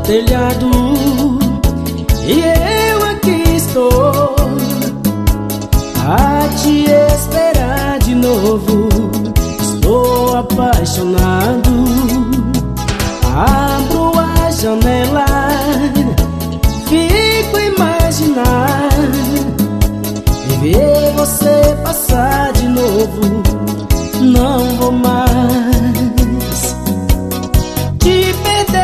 telhado e eu aqui estou a te esperar de novo. Estou apaixonado. Abro a janela, fico a imaginar e ver você passar de novo. Não vou mais te perder,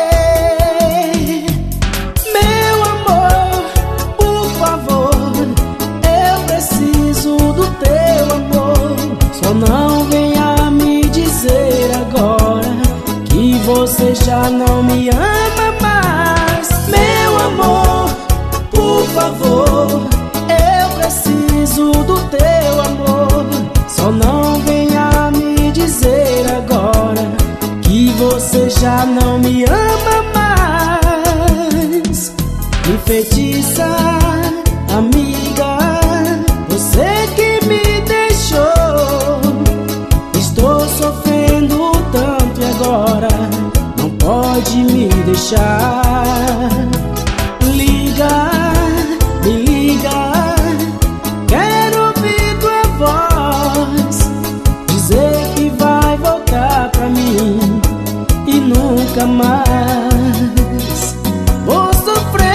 meu amor, por favor. Eu preciso do teu amor. Só não venha me dizer agora que você já não me ama mais. Meu amor, por favor, eu preciso do teu amor. Só não venha me dizer agora que você já não me ama mais. Enfeitiça, amiga, você que me deixou. Estou sofrendo tanto e agora não pode me deixar. Liga, me liga, quero ouvir tua voz, dizer que vai voltar pra mim e nunca mais vou sofrer.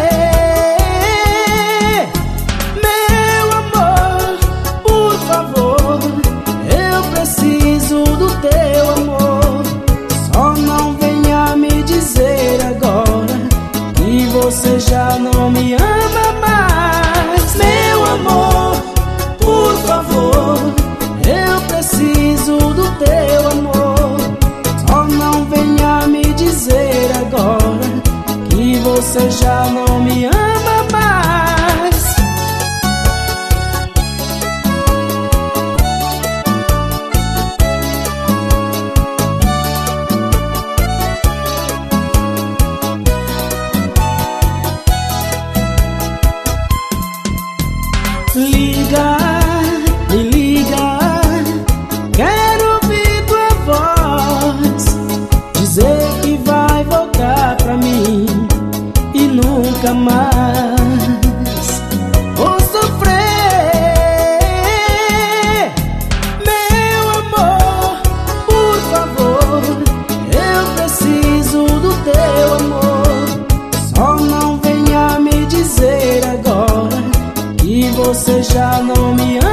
Meu amor, por favor, eu preciso do teu amor. Só não venha me dizer agora que você já não me ama mais. Meu amor, por favor, eu preciso do teu amor. Só não venha me dizer agora que você já não me ama mais. Liga, me liga, quero ouvir tua voz, dizer que vai voltar pra mim e nunca mais vou sofrer. Meu amor, por favor, eu preciso do teu amor. Só não venha me dizer agora que você já não me ama.